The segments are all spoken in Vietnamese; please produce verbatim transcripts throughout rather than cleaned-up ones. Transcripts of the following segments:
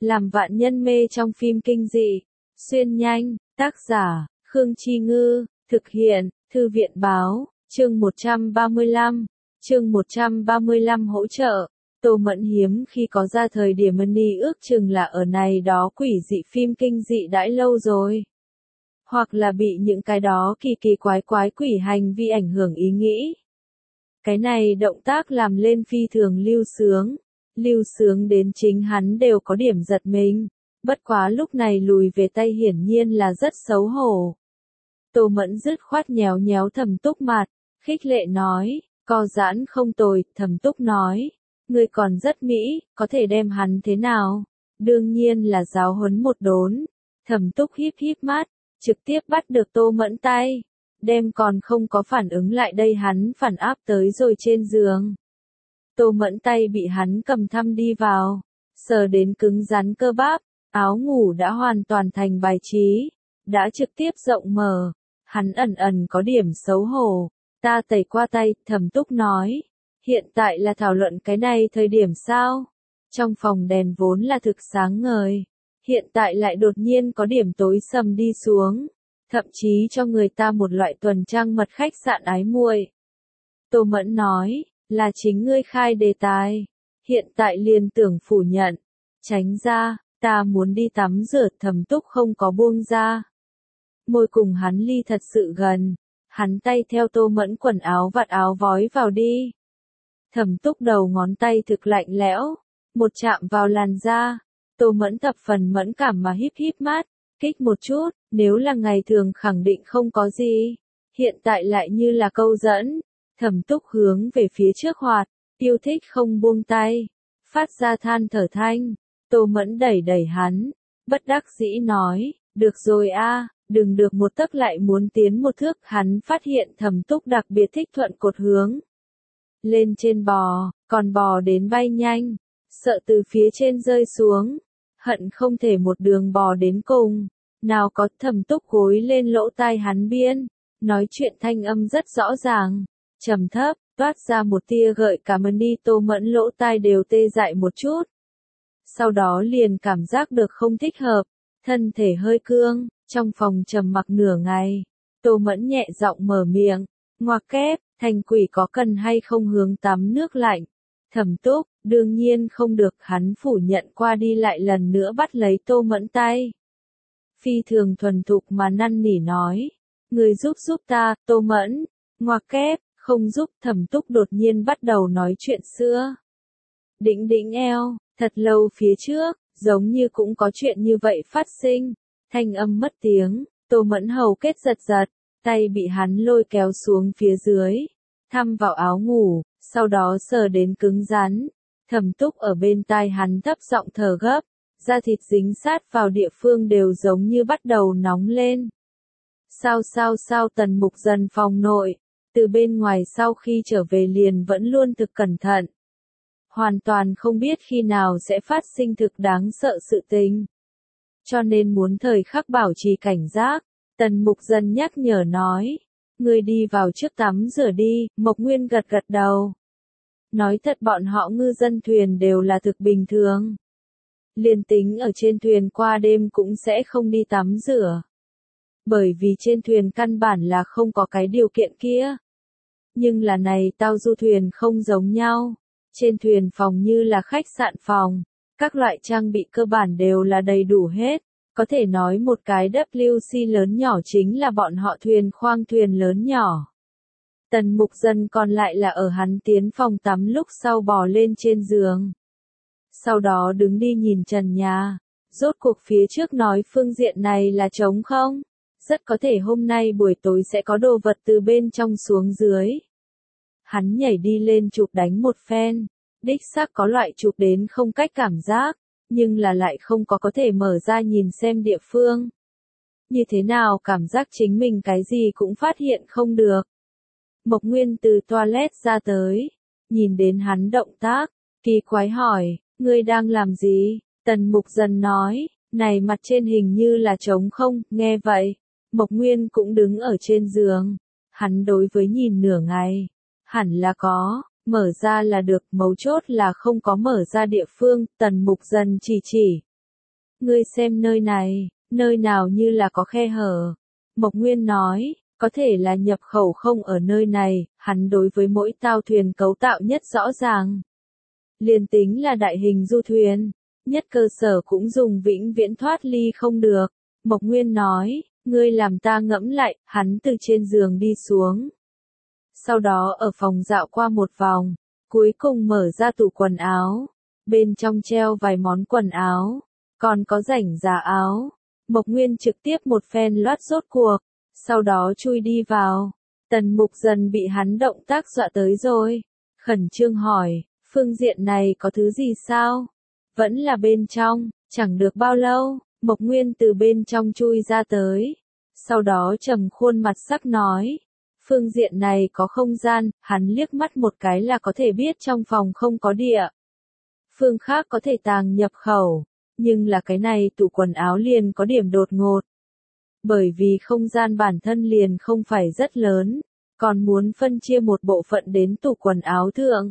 làm vạn nhân mê trong phim kinh dị. Xuyên nhanh, tác giả, Khương Chi Ngư, thực hiện, Thư viện Báo, chương một trăm ba mươi lăm, chương một trăm ba mươi lăm hỗ trợ. Tô Mẫn hiếm khi có ra thời điểm Money ước chừng là ở này đó quỷ dị phim kinh dị đãi lâu rồi. Hoặc là bị những cái đó kỳ kỳ quái quái quỷ hành vi ảnh hưởng ý nghĩ. Cái này động tác làm lên phi thường lưu sướng. Lưu sướng đến chính hắn đều có điểm giật mình. Bất quá lúc này lùi về tay hiển nhiên là rất xấu hổ. Tô Mẫn dứt khoát nhéo nhéo Thẩm Túc mặt, khích lệ nói, co giãn không tồi. Thẩm Túc nói, ngươi còn rất mỹ, có thể đem hắn thế nào? Đương nhiên là giáo huấn một đốn. Thẩm Túc híp híp mắt, trực tiếp bắt được Tô Mẫn tay, đem còn không có phản ứng lại đây hắn phản áp tới rồi trên giường. Tô Mẫn tay bị hắn cầm thăm đi vào, sờ đến cứng rắn cơ bắp, áo ngủ đã hoàn toàn thành bài trí, đã trực tiếp rộng mở, hắn ẩn ẩn có điểm xấu hổ. Ta tẩy qua tay, Thẩm Túc nói, hiện tại là thảo luận cái này thời điểm sao? Trong phòng đèn vốn là thực sáng ngời, hiện tại lại đột nhiên có điểm tối sầm đi xuống, thậm chí cho người ta một loại tuần trăng mật khách sạn ái muội. Tô Mẫn nói, là chính ngươi khai đề tài, hiện tại liền tưởng phủ nhận, tránh ra, ta muốn đi tắm rửa. Thẩm Túc không có buông ra. Môi cùng hắn ly thật sự gần, hắn tay theo Tô Mẫn quần áo vạt áo vói vào đi. Thẩm Túc đầu ngón tay thực lạnh lẽo, một chạm vào làn da, Tô Mẫn thập phần mẫn cảm mà híp híp mắt, kích một chút, nếu là ngày thường khẳng định không có gì, hiện tại lại như là câu dẫn. Thẩm Túc hướng về phía trước hoạt, yêu thích không buông tay, phát ra than thở thanh. Tô Mẫn đẩy đẩy hắn, bất đắc dĩ nói, được rồi a, đừng được một tấc lại muốn tiến một thước. Hắn phát hiện Thẩm Túc đặc biệt thích thuận cột hướng lên trên bò, còn bò đến bay nhanh, sợ từ phía trên rơi xuống, hận không thể một đường bò đến cùng. Nào có. Thẩm Túc gối lên lỗ tai hắn biên, nói chuyện thanh âm rất rõ ràng, trầm thấp, toát ra một tia gợi cảm. Đi. Tô Mẫn lỗ tai đều tê dại một chút. Sau đó liền cảm giác được không thích hợp, thân thể hơi cương, trong phòng trầm mặc nửa ngày. Tô Mẫn nhẹ giọng mở miệng, ngoặc kép, thành quỷ có cần hay không hướng tắm nước lạnh? Thẩm Túc, đương nhiên không được. Hắn phủ nhận qua đi lại lần nữa bắt lấy Tô Mẫn tay. Phi thường thuần thục mà năn nỉ nói, người giúp giúp ta. Tô Mẫn, ngoặc kép, không giúp. Thẩm Túc đột nhiên bắt đầu nói chuyện xưa. Đĩnh đĩnh eo, thật lâu phía trước, giống như cũng có chuyện như vậy phát sinh. Thanh âm mất tiếng, Tô Mẫn hầu kết giật giật, tay bị hắn lôi kéo xuống phía dưới, thăm vào áo ngủ, sau đó sờ đến cứng rắn. Thẩm Túc ở bên tai hắn thấp giọng thở gấp, da thịt dính sát vào địa phương đều giống như bắt đầu nóng lên. Sao sao sao? Tần Mục Dần phòng nội, từ bên ngoài sau khi trở về liền vẫn luôn thực cẩn thận. Hoàn toàn không biết khi nào sẽ phát sinh thực đáng sợ sự tình. Cho nên muốn thời khắc bảo trì cảnh giác. Tần Mục Dần nhắc nhở nói, ngươi đi vào trước tắm rửa đi. Mộc Nguyên gật gật đầu. Nói thật bọn họ ngư dân thuyền đều là thực bình thường. Liên tính ở trên thuyền qua đêm cũng sẽ không đi tắm rửa. Bởi vì trên thuyền căn bản là không có cái điều kiện kia. Nhưng là này tao du thuyền không giống nhau. Trên thuyền phòng như là khách sạn phòng, các loại trang bị cơ bản đều là đầy đủ hết. Có thể nói một cái W C lớn nhỏ chính là bọn họ thuyền khoang thuyền lớn nhỏ. Tần Mục Dần còn lại là ở hắn tiến phòng tắm lúc sau bò lên trên giường. Sau đó đứng đi nhìn trần nhà. Rốt cuộc phía trước nói phương diện này là trống không? Rất có thể hôm nay buổi tối sẽ có đồ vật từ bên trong xuống dưới. Hắn nhảy đi lên chụp đánh một phen. Đích xác có loại chụp đến không cách cảm giác, nhưng là lại không có có thể mở ra nhìn xem địa phương. Như thế nào cảm giác chính mình cái gì cũng phát hiện không được. Mộc Nguyên từ toilet ra tới, nhìn đến hắn động tác, kỳ quái hỏi, ngươi đang làm gì? Tần Mục Dần nói, này mặt trên hình như là trống không. Nghe vậy, Mộc Nguyên cũng đứng ở trên giường. Hắn đối với nhìn nửa ngày, hẳn là có, mở ra là được, mấu chốt là không có mở ra địa phương. Tần Mục Dần chỉ chỉ, ngươi xem nơi này, nơi nào như là có khe hở. Mộc Nguyên nói, có thể là nhập khẩu không ở nơi này, hắn đối với mỗi tàu thuyền cấu tạo nhất rõ ràng. Liền tính là đại hình du thuyền, nhất cơ sở cũng dùng vĩnh viễn thoát ly không được. Mộc Nguyên nói, ngươi làm ta ngẫm lại, hắn từ trên giường đi xuống. Sau đó ở phòng dạo qua một vòng, cuối cùng mở ra tủ quần áo. Bên trong treo vài món quần áo, còn có rảnh giá áo. Mộc Nguyên trực tiếp một phen loát rốt cuộc, sau đó chui đi vào. Tần Mục dần bị hắn động tác dọa tới rồi. Khẩn trương hỏi, phương diện này có thứ gì sao? Vẫn là bên trong, chẳng được bao lâu, Mộc Nguyên từ bên trong chui ra tới. Sau đó trầm khuôn mặt sắc nói, phương diện này có không gian, hắn liếc mắt một cái là có thể biết trong phòng không có địa. Phương khác có thể tàng nhập khẩu, nhưng là cái này tủ quần áo liền có điểm đột ngột. Bởi vì không gian bản thân liền không phải rất lớn, còn muốn phân chia một bộ phận đến tủ quần áo thượng.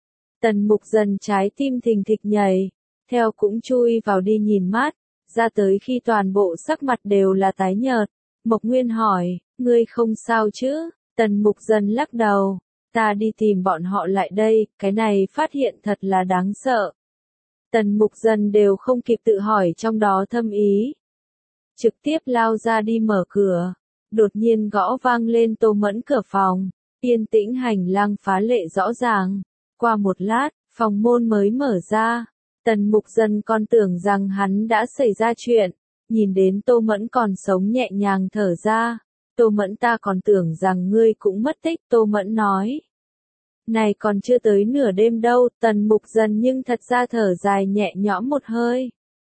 Tần Mục dần trái tim thình thịch nhảy, theo cũng chui vào đi nhìn mát, ra tới khi toàn bộ sắc mặt đều là tái nhợt. Mộc Nguyên hỏi, ngươi không sao chứ? Tần Mục dần lắc đầu, ta đi tìm bọn họ lại đây, cái này phát hiện thật là đáng sợ. Tần Mục dần đều không kịp tự hỏi trong đó thâm ý. Trực tiếp lao ra đi mở cửa, đột nhiên gõ vang lên Tô Mẫn cửa phòng, yên tĩnh hành lang phá lệ rõ ràng. Qua một lát, phòng môn mới mở ra, Tần Mục dần còn tưởng rằng hắn đã xảy ra chuyện, nhìn đến Tô Mẫn còn sống nhẹ nhàng thở ra. Tô Mẫn ta còn tưởng rằng ngươi cũng mất tích, Tô Mẫn nói. Này còn chưa tới nửa đêm đâu, Tần Mục dần nhưng thật ra thở dài nhẹ nhõm một hơi.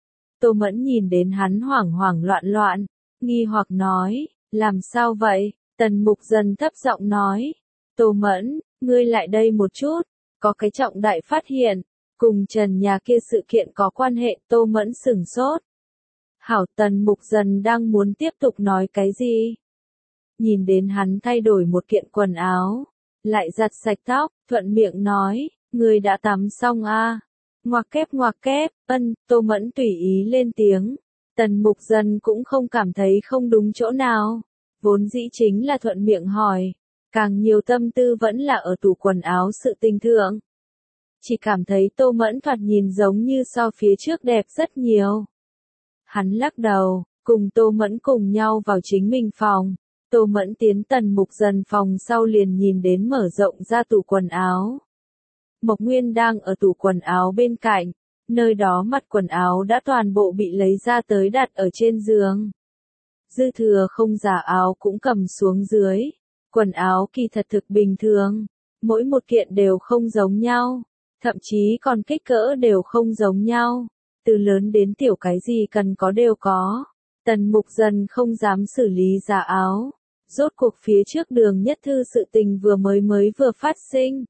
Tô Mẫn nhìn đến hắn hoảng hoảng loạn loạn, nghi hoặc nói, làm sao vậy? Tần Mục dần thấp giọng nói, Tô Mẫn, ngươi lại đây một chút, có cái trọng đại phát hiện, cùng Trần nhà kia sự kiện có quan hệ. Tô Mẫn sửng sốt. Hảo, Tần Mục dần đang muốn tiếp tục nói cái gì? Nhìn đến hắn thay đổi một kiện quần áo, lại giặt sạch tóc, thuận miệng nói, ngươi đã tắm xong à? Ngoặc kép ngoặc kép, ân, Tô Mẫn tùy ý lên tiếng. Tần Mục dần cũng không cảm thấy không đúng chỗ nào, vốn dĩ chính là thuận miệng hỏi, càng nhiều tâm tư vẫn là ở tủ quần áo sự tình thượng. Chỉ cảm thấy Tô Mẫn thoạt nhìn giống như so phía trước đẹp rất nhiều. Hắn lắc đầu, cùng Tô Mẫn cùng nhau vào chính mình phòng. Tô Mẫn tiến Tần Mục dần phòng sau liền nhìn đến mở rộng ra tủ quần áo. Mộc Nguyên đang ở tủ quần áo bên cạnh, nơi đó mặt quần áo đã toàn bộ bị lấy ra tới đặt ở trên giường. Dư thừa không giả áo cũng cầm xuống dưới, quần áo kỳ thật thực bình thường, mỗi một kiện đều không giống nhau, thậm chí còn kích cỡ đều không giống nhau, từ lớn đến tiểu cái gì cần có đều có. Tần Mục dần không dám xử lý giả áo, rốt cuộc phía trước Đường Nhất Thư sự tình vừa mới mới vừa phát sinh.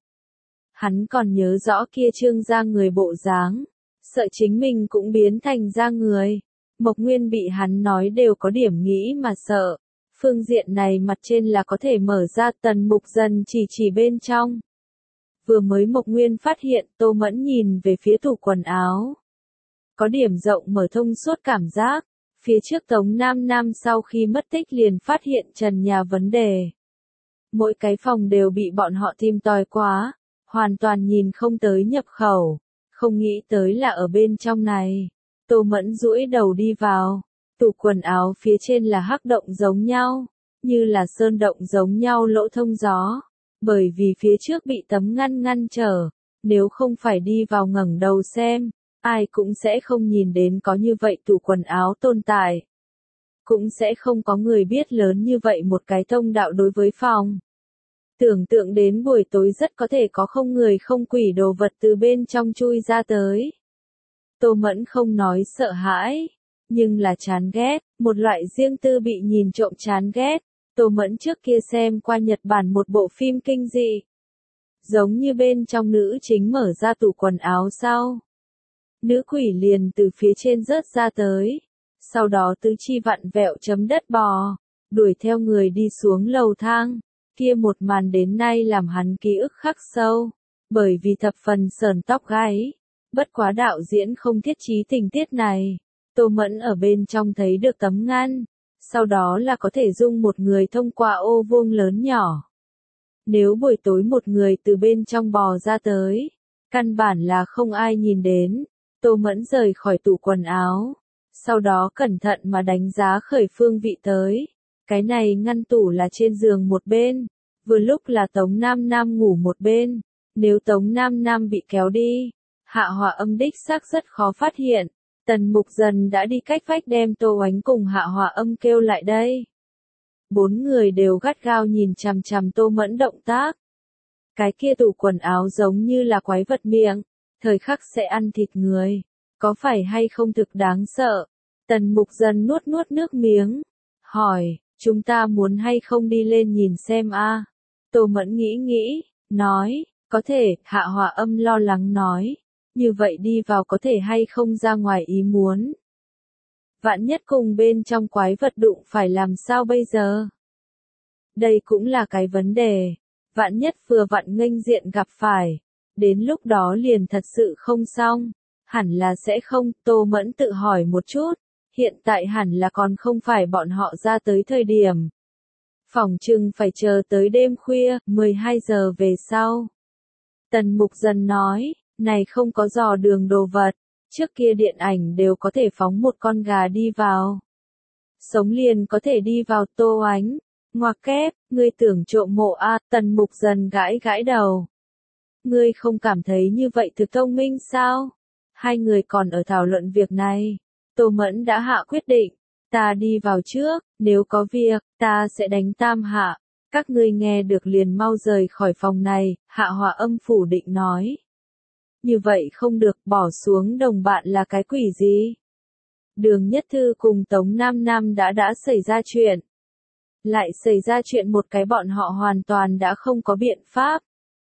Hắn còn nhớ rõ kia Trương gia người bộ dáng, sợ chính mình cũng biến thành gia người. Mộc Nguyên bị hắn nói đều có điểm nghĩ mà sợ. Phương diện này mặt trên là có thể mở ra. Tần Mục dần chỉ chỉ bên trong. Vừa mới Mộc Nguyên phát hiện, Tô Mẫn nhìn về phía tủ quần áo. Có điểm rộng mở thông suốt cảm giác. Phía trước Tống Nam Nam sau khi mất tích liền phát hiện trần nhà vấn đề. Mỗi cái phòng đều bị bọn họ tìm tòi quá, hoàn toàn nhìn không tới nhập khẩu, không nghĩ tới là ở bên trong này. Tô Mẫn duỗi đầu đi vào, tủ quần áo phía trên là hắc động giống nhau, như là sơn động giống nhau lỗ thông gió, bởi vì phía trước bị tấm ngăn ngăn trở, nếu không phải đi vào ngẩng đầu xem, ai cũng sẽ không nhìn đến có như vậy tủ quần áo tồn tại. Cũng sẽ không có người biết lớn như vậy một cái thông đạo đối với phòng. Tưởng tượng đến buổi tối rất có thể có không người không quỷ đồ vật từ bên trong chui ra tới. Tô Mẫn không nói sợ hãi, nhưng là chán ghét, một loại riêng tư bị nhìn trộm chán ghét. Tô Mẫn trước kia xem qua Nhật Bản một bộ phim kinh dị. Giống như bên trong nữ chính mở ra tủ quần áo sau. Nữ quỷ liền từ phía trên rớt ra tới. Sau đó tứ chi vặn vẹo chấm đất bò, đuổi theo người đi xuống lầu thang. Kia một màn đến nay làm hắn ký ức khắc sâu, bởi vì thập phần sờn tóc gáy. Bất quá đạo diễn không thiết trí tình tiết này. Tô Mẫn ở bên trong thấy được tấm ngăn, sau đó là có thể dung một người thông qua ô vuông lớn nhỏ. Nếu buổi tối một người từ bên trong bò ra tới, căn bản là không ai nhìn đến. Tô Mẫn rời khỏi tủ quần áo, sau đó cẩn thận mà đánh giá khởi phương vị tới. Cái này ngăn tủ là trên giường một bên, vừa lúc là Tống Nam Nam ngủ một bên. Nếu Tống Nam Nam bị kéo đi, Hạ Họa Âm đích xác rất khó phát hiện. Tần Mục Dần đã đi cách vách đem Tô Oánh cùng Hạ Họa Âm kêu lại đây. Bốn người đều gắt gao nhìn chằm chằm Tô Mẫn động tác. Cái kia tủ quần áo giống như là quái vật miệng, thời khắc sẽ ăn thịt người. Có phải hay không thực đáng sợ? Tần Mục Dần nuốt nuốt nước miếng, hỏi, chúng ta muốn hay không đi lên nhìn xem a? Tô Mẫn nghĩ nghĩ, nói, có thể. Hạ Họa Âm lo lắng nói, như vậy đi vào có thể hay không ra ngoài ý muốn. Vạn nhất cùng bên trong quái vật đụng phải làm sao bây giờ? Đây cũng là cái vấn đề. Vạn nhất vừa vặn nghênh diện gặp phải, đến lúc đó liền thật sự không xong. Hẳn là sẽ không. Tô Mẫn tự hỏi một chút, hiện tại hẳn là còn không phải bọn họ ra tới thời điểm. Phỏng chừng phải chờ tới đêm khuya, mười hai giờ về sau. Tần Mục Dần nói, này không có dò đường đồ vật, trước kia điện ảnh đều có thể phóng một con gà đi vào. Sống liền có thể đi vào. Tô Oánh, ngoặc kép, ngươi tưởng trộm mộ a? À, Tần Mục Dần gãi gãi đầu. Ngươi không cảm thấy như vậy thực thông minh sao? Hai người còn ở thảo luận việc này. Tô Mẫn đã hạ quyết định, ta đi vào trước, nếu có việc, ta sẽ đánh Tam Hạ. Các ngươi nghe được liền mau rời khỏi phòng này. Hạ Họa Âm phủ định nói. Như vậy không được, bỏ xuống đồng bạn là cái quỷ gì? Đường Nhất Thư cùng Tống Nam Nam đã đã xảy ra chuyện. Lại xảy ra chuyện một cái bọn họ hoàn toàn đã không có biện pháp.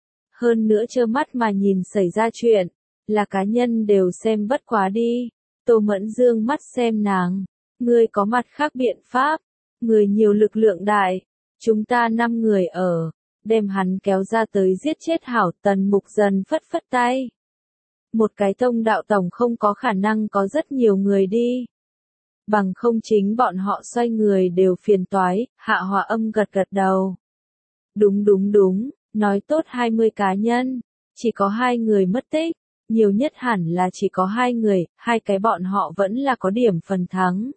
Hơn nữa trơ mắt mà nhìn xảy ra chuyện, là cá nhân đều xem bất quá đi. Tô Mẫn dương mắt xem nàng, ngươi có mặt khác biện pháp, người nhiều lực lượng đại, chúng ta năm người ở, đem hắn kéo ra tới giết chết hảo. Tần Mục Dần phất phất tay. Một cái thông đạo tổng không có khả năng có rất nhiều người đi. Bằng không chính bọn họ xoay người đều phiền toái. Hạ Họa Âm gật gật đầu. Đúng đúng đúng, nói tốt hai mươi cá nhân, chỉ có hai người mất tích, nhiều nhất hẳn là chỉ có hai người, hai cái bọn họ vẫn là có điểm phần thắng.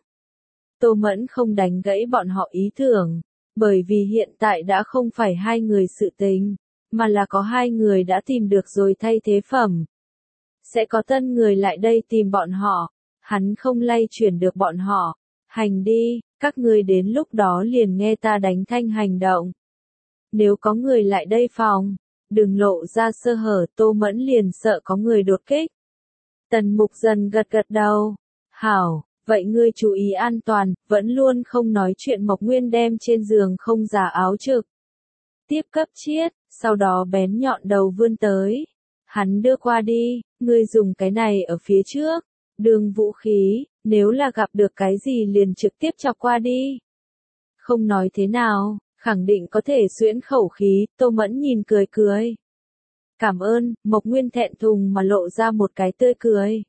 Tô Mẫn không đánh gãy bọn họ ý tưởng, bởi vì hiện tại đã không phải hai người sự tình, mà là có hai người đã tìm được rồi thay thế phẩm. Sẽ có tân người lại đây tìm bọn họ, hắn không lay chuyển được bọn họ. Hành đi, các ngươi đến lúc đó liền nghe ta đánh thanh hành động. Nếu có người lại đây phòng, đừng lộ ra sơ hở. Tô Mẫn liền sợ có người đột kích. Tần Mục Dần gật gật đầu. Hảo, vậy ngươi chú ý an toàn, vẫn luôn không nói chuyện. Mộc Nguyên đem trên giường không giả áo trực tiếp cấp chiết, sau đó bén nhọn đầu vươn tới. Hắn đưa qua đi, ngươi dùng cái này ở phía trước, đường vũ khí, nếu là gặp được cái gì liền trực tiếp chọc qua đi. Không nói thế nào, khẳng định có thể xuyễn khẩu khí. Tô Mẫn nhìn cười cười. Cảm ơn. Mộc Nguyên thẹn thùng mà lộ ra một cái tươi cười.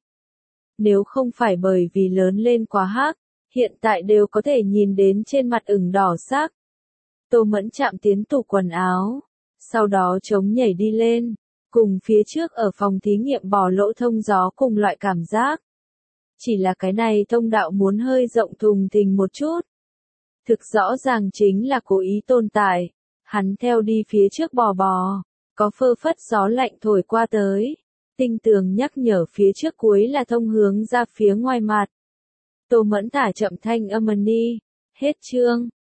Nếu không phải bởi vì lớn lên quá hắc, hiện tại đều có thể nhìn đến trên mặt ửng đỏ sắc. Tô Mẫn chạm tiến tủ quần áo, sau đó chống nhảy đi lên, cùng phía trước ở phòng thí nghiệm bỏ lỗ thông gió cùng loại cảm giác. Chỉ là cái này thông đạo muốn hơi rộng thùng thình một chút. Thực rõ ràng chính là cố ý tồn tại. Hắn theo đi phía trước bò bò, có phơ phất gió lạnh thổi qua tới. Tinh tường nhắc nhở phía trước cuối là thông hướng ra phía ngoài mặt. Tô Mẫn thả chậm thanh âm đi. Hết chương.